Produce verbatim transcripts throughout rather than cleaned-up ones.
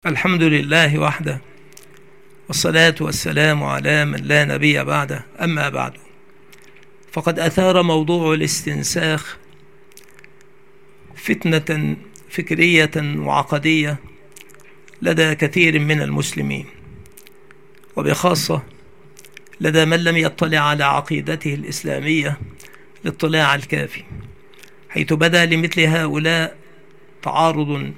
الحمد لله وحده، والصلاة والسلام على من لا نبي بعده. أما بعد، فقد أثار موضوع الاستنساخ فتنة فكرية وعقدية لدى كثير من المسلمين، وبخاصة لدى من لم يطلع على عقيدته الإسلامية الاطلاع الكافي، حيث بدا لمثل هؤلاء تعارض،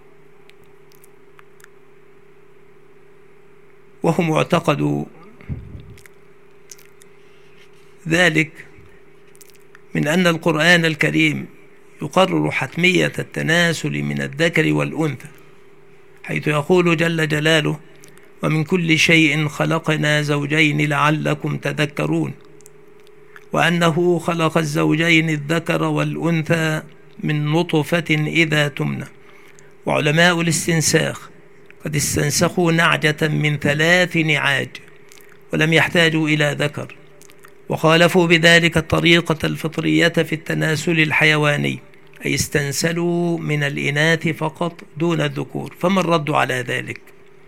وهم اعتقدوا ذلك من أن القرآن الكريم يقرر حتمية التناسل من الذكر والأنثى، حيث يقول جل جلاله: ومن كل شيء خلقنا زوجين لعلكم تذكرون، وأنه خلق الزوجين الذكر والأنثى من نطفة إذا تمنى. وعلماء الاستنساخ قد استنسخوا نعجة من ثلاث نعاج ولم يحتاجوا إلى ذكر، وخالفوا بذلك الطريقة الفطرية في التناسل الحيواني، أي استنسلوا من الإناث فقط دون الذكور. فما الرد على ذلك؟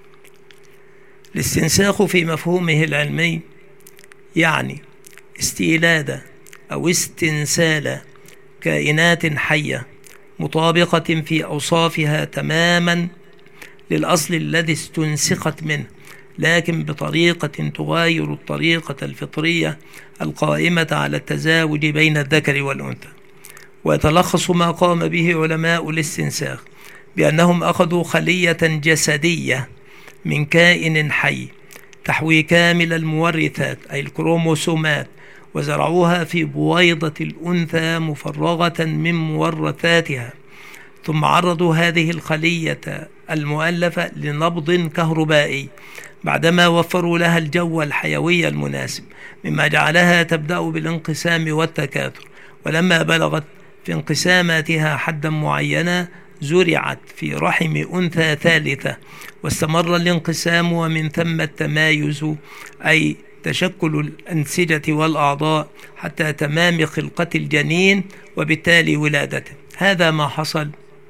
الاستنساخ في مفهومه العلمي يعني استيلاد أو استنسال كائنات حية مطابقة في أوصافها تماما للأصل الذي استنسخت منه، لكن بطريقة تغاير الطريقة الفطرية القائمة على التزاوج بين الذكر والأنثى. ويتلخص ما قام به علماء الاستنساخ بأنهم أخذوا خلية جسدية من كائن حي تحوي كامل المورثات أي الكروموسومات، وزرعوها في بويضة الأنثى مفرغة من مورثاتها، ثم عرضوا هذه الخلية المؤلفة لنبض كهربائي بعدما وفروا لها الجو الحيوي المناسب، مما جعلها تبدأ بالانقسام والتكاثر. ولما بلغت في انقساماتها حدا معينا زرعت في رحم أنثى ثالثة، واستمر الانقسام ومن ثم التمايز أي تشكل الأنسجة والأعضاء حتى تمام خلقة الجنين وبالتالي ولادته. هذا ما حصل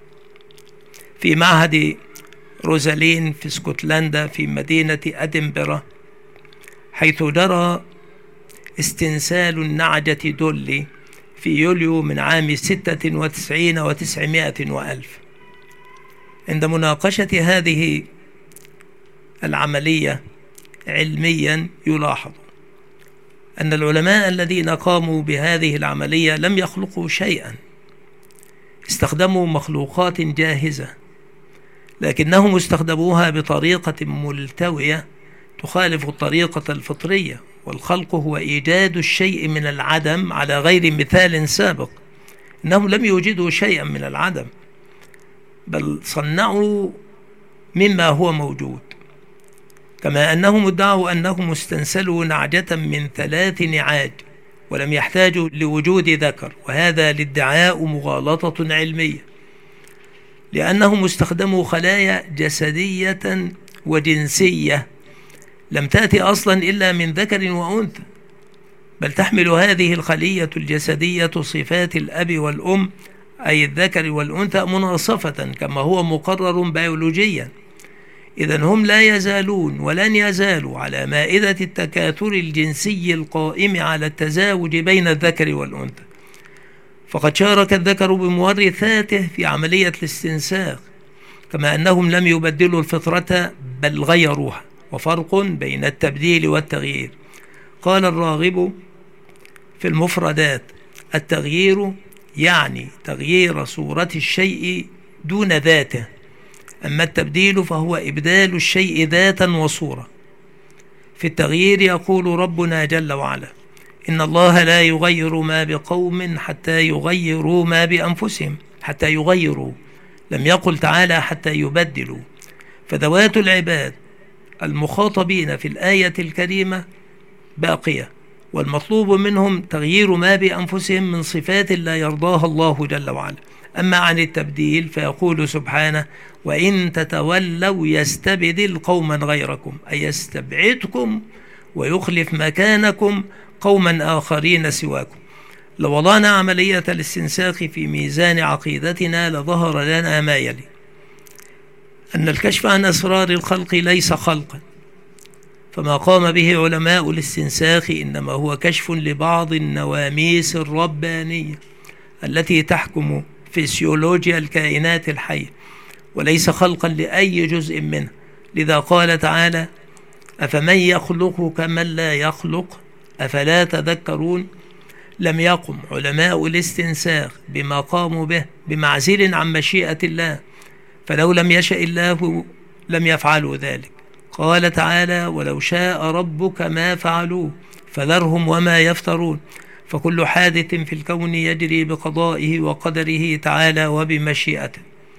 في معهد روزالين في اسكتلندا في مدينة أدنبرا، حيث جرى استنسال النعجة دولي في يوليو من عام ستة وتسعين وتسعمائة وألف. عند مناقشة هذه العملية علميا يلاحظ أن العلماء الذين قاموا بهذه العملية لم يخلقوا شيئا، استخدموا مخلوقات جاهزة، لكنهم استخدموها بطريقة ملتوية تخالف الطريقة الفطرية، والخلق هو إيجاد الشيء من العدم على غير مثال سابق. إنهم لم يوجدوا شيئا من العدم، بل صنعوا مما هو موجود، كما أنهم ادعوا أنهم استنسلوا نعجة من ثلاث نعاج ولم يحتاجوا لوجود ذكر، وهذا الادعاء مغالطة علمية، لأنهم استخدموا خلايا جسدية وجنسية لم تأتي أصلا إلا من ذكر وأنثى، بل تحمل هذه الخلية الجسدية صفات الأب والأم أي الذكر والأنثى مناصفة كما هو مقرر بيولوجيا. إذن هم لا يزالون ولن يزالوا على مائدة التكاثر الجنسي القائم على التزاوج بين الذكر والأنثى، فقد شارك الذكر بمورثاته في عملية الاستنساخ، كما أنهم لم يبدلوا الفطرة بل غيروها. وفرق بين التبديل والتغيير. قال الراغب في المفردات: التغيير يعني تغيير صورة الشيء دون ذاته، أما التبديل فهو إبدال الشيء ذاتا وصورة. في التغيير يقول ربنا جل وعلا: إن الله لا يغير ما بقوم حتى يغيروا ما بأنفسهم. حتى يغيروا، لم يقل تعالى حتى يبدلوا. فذوات العباد المخاطبين في الآية الكريمة باقية، والمطلوب منهم تغيير ما بأنفسهم من صفات لا يرضاها الله جل وعلا. أما عن التبديل فيقول سبحانه: وإن تتولوا يستبدل قوما غيركم، أي يستبعدكم ويخلف مكانكم قوما آخرين سواكم. لو وضعنا عملية الاستنساخ في ميزان عقيدتنا لظهر لنا ما يلي: أن الكشف عن أسرار الخلق ليس خلقا، فما قام به علماء الاستنساخ إنما هو كشف لبعض النواميس الربانية التي تحكم فسيولوجيا الكائنات الحية، وليس خلقا لأي جزء منها. لذا قال تعالى: أفمن يخلق كمن لا يخلق أفلا تذكرون. لم يقم علماء الاستنساخ بما قاموا به بمعزل عن مشيئة الله، فلو لم يشأ الله لم يفعلوا ذلك. قال تعالى: ولو شاء ربك ما فعلوه فذرهم وما يفترون. فكل حادث في الكون يجري بقضائه وقدره تعالى وبمشيئته،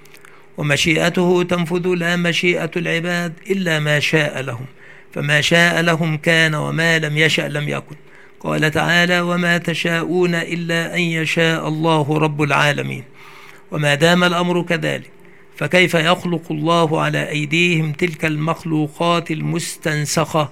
ومشيئته تنفذ لا مشيئة العباد إلا ما شاء لهم، فما شاء لهم كان وما لم يشأ لم يكن. قال تعالى: وما تشاءون إلا أن يشاء الله رب العالمين. وما دام الأمر كذلك فكيف يخلق الله على أيديهم تلك المخلوقات المستنسخة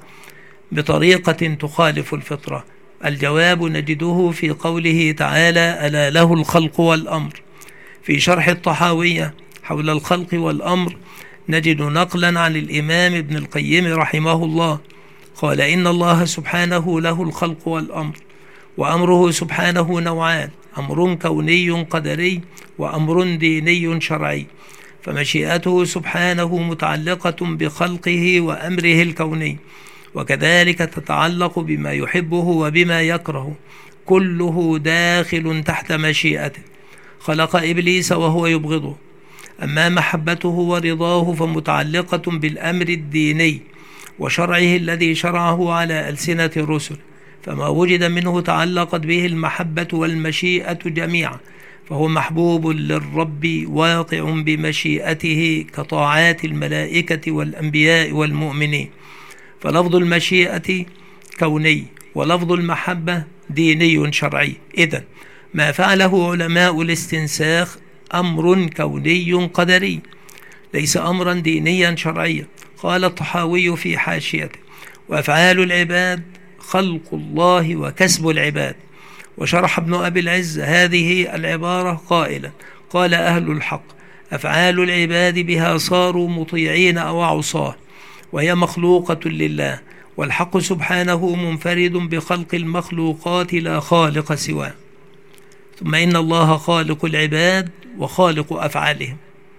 بطريقة تخالف الفطرة؟ الجواب نجده في قوله تعالى: ألا له الخلق والأمر. في شرح الطحاوية حول الخلق والأمر نجد نقلا عن الإمام ابن القيم رحمه الله قال: إن الله سبحانه له الخلق والأمر، وأمره سبحانه نوعان: أمر كوني قدري وأمر ديني شرعي. فمشيئته سبحانه متعلقة بخلقه وأمره الكوني، وكذلك تتعلق بما يحبه وبما يكره، كله داخل تحت مشيئته. خلق إبليس وهو يبغضه، أما محبته ورضاه فمتعلقة بالأمر الديني وشرعه الذي شرعه على ألسنة الرسل، فما وجد منه تعلقت به المحبة والمشيئة جميعا، فهو محبوب للرب واقع بمشيئته كطاعات الملائكة والأنبياء والمؤمنين. فلفظ المشيئة كوني ولفظ المحبة ديني شرعي. إذن ما فعله علماء الاستنساخ أمر كوني قدري، ليس أمرا دينيا شرعيا. قال الطحاوي في حاشيته: وأفعال العباد خلق الله وكسب العباد. وشرح ابن أبي العز هذه العبارة قائلا: قال أهل الحق: أفعال العباد بها صاروا مطيعين أو عصاه، وهي مخلوقة لله، والحق سبحانه منفرد بخلق المخلوقات لا خالق سواه. ثم إن الله خالق العباد وخالق أفعالهم.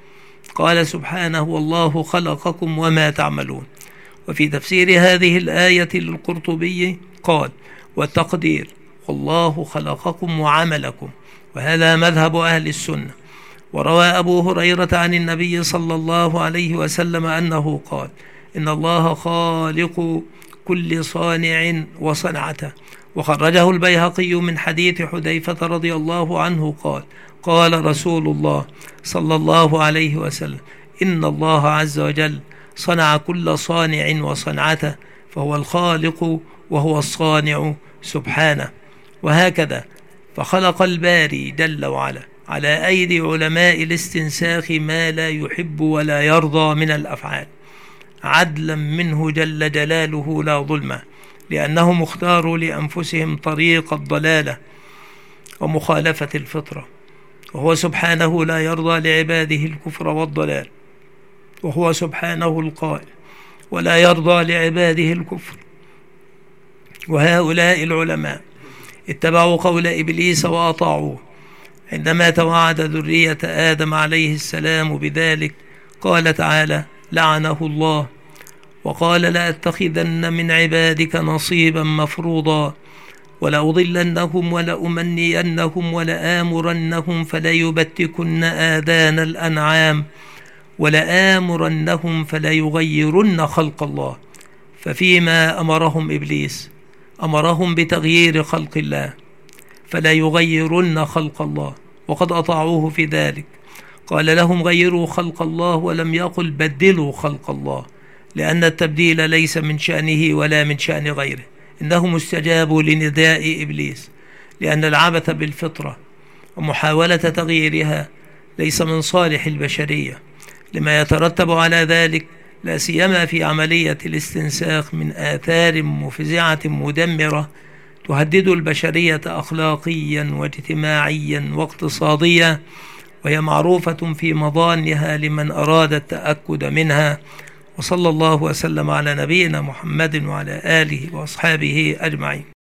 قال سبحانه: والله خلقكم وما تعملون. وفي تفسير هذه الآية للقرطبي قال: والتقدير: والله خلقكم وعملكم. وهذا مذهب أهل السنة. وروى أبو هريرة عن النبي صلى الله عليه وسلم أنه قال: إن الله خالق كل صانع وصنعته. وخرجه البيهقي من حديث حذيفة رضي الله عنه قال: قال رسول الله صلى الله عليه وسلم: إن الله عز وجل صنع كل صانع وصنعته، فهو الخالق وهو الصانع سبحانه. وهكذا فخلق الباري جل وعلا على أيدي علماء الاستنساخ ما لا يحب ولا يرضى من الأفعال، عدلا منه جل جلاله لا ظلما، لأنهم اختاروا لأنفسهم طريق الضلالة ومخالفة الفطرة، وهو سبحانه لا يرضى لعباده الكفر والضلال، وهو سبحانه القائل: ولا يرضى لعباده الكفر. وهؤلاء العلماء اتبعوا قول إبليس وأطاعوه عندما توعد ذرية آدم عليه السلام بذلك. قال تعالى: لعنه الله وقال: لأتخذن من عبادك نصيبا مفروضا ولأضلنهم ولأمنينهم ولآمرنهم فليبتكن آذان الأنعام ولآمرنهم فليغيرن خلق الله. ففيما أمرهم إبليس أمرهم بتغيير خلق الله، فلا يغيرن خلق الله، وقد أطاعوه في ذلك. قال لهم: غيروا خلق الله، ولم يقل بدلوا خلق الله، لأن التبديل ليس من شأنه ولا من شأن غيره. إنهم استجابوا لنداء إبليس، لأن العبث بالفطرة ومحاولة تغييرها ليس من صالح البشرية، لما يترتب على ذلك، لا سيما في عملية الاستنساخ، من آثار مفزعة مدمرة تهدد البشرية أخلاقيا واجتماعيا واقتصاديا وهي معروفة في مظانها لمن أراد التأكد منها. وصلى الله وسلم على نبينا محمد وعلى آله وأصحابه أجمعين.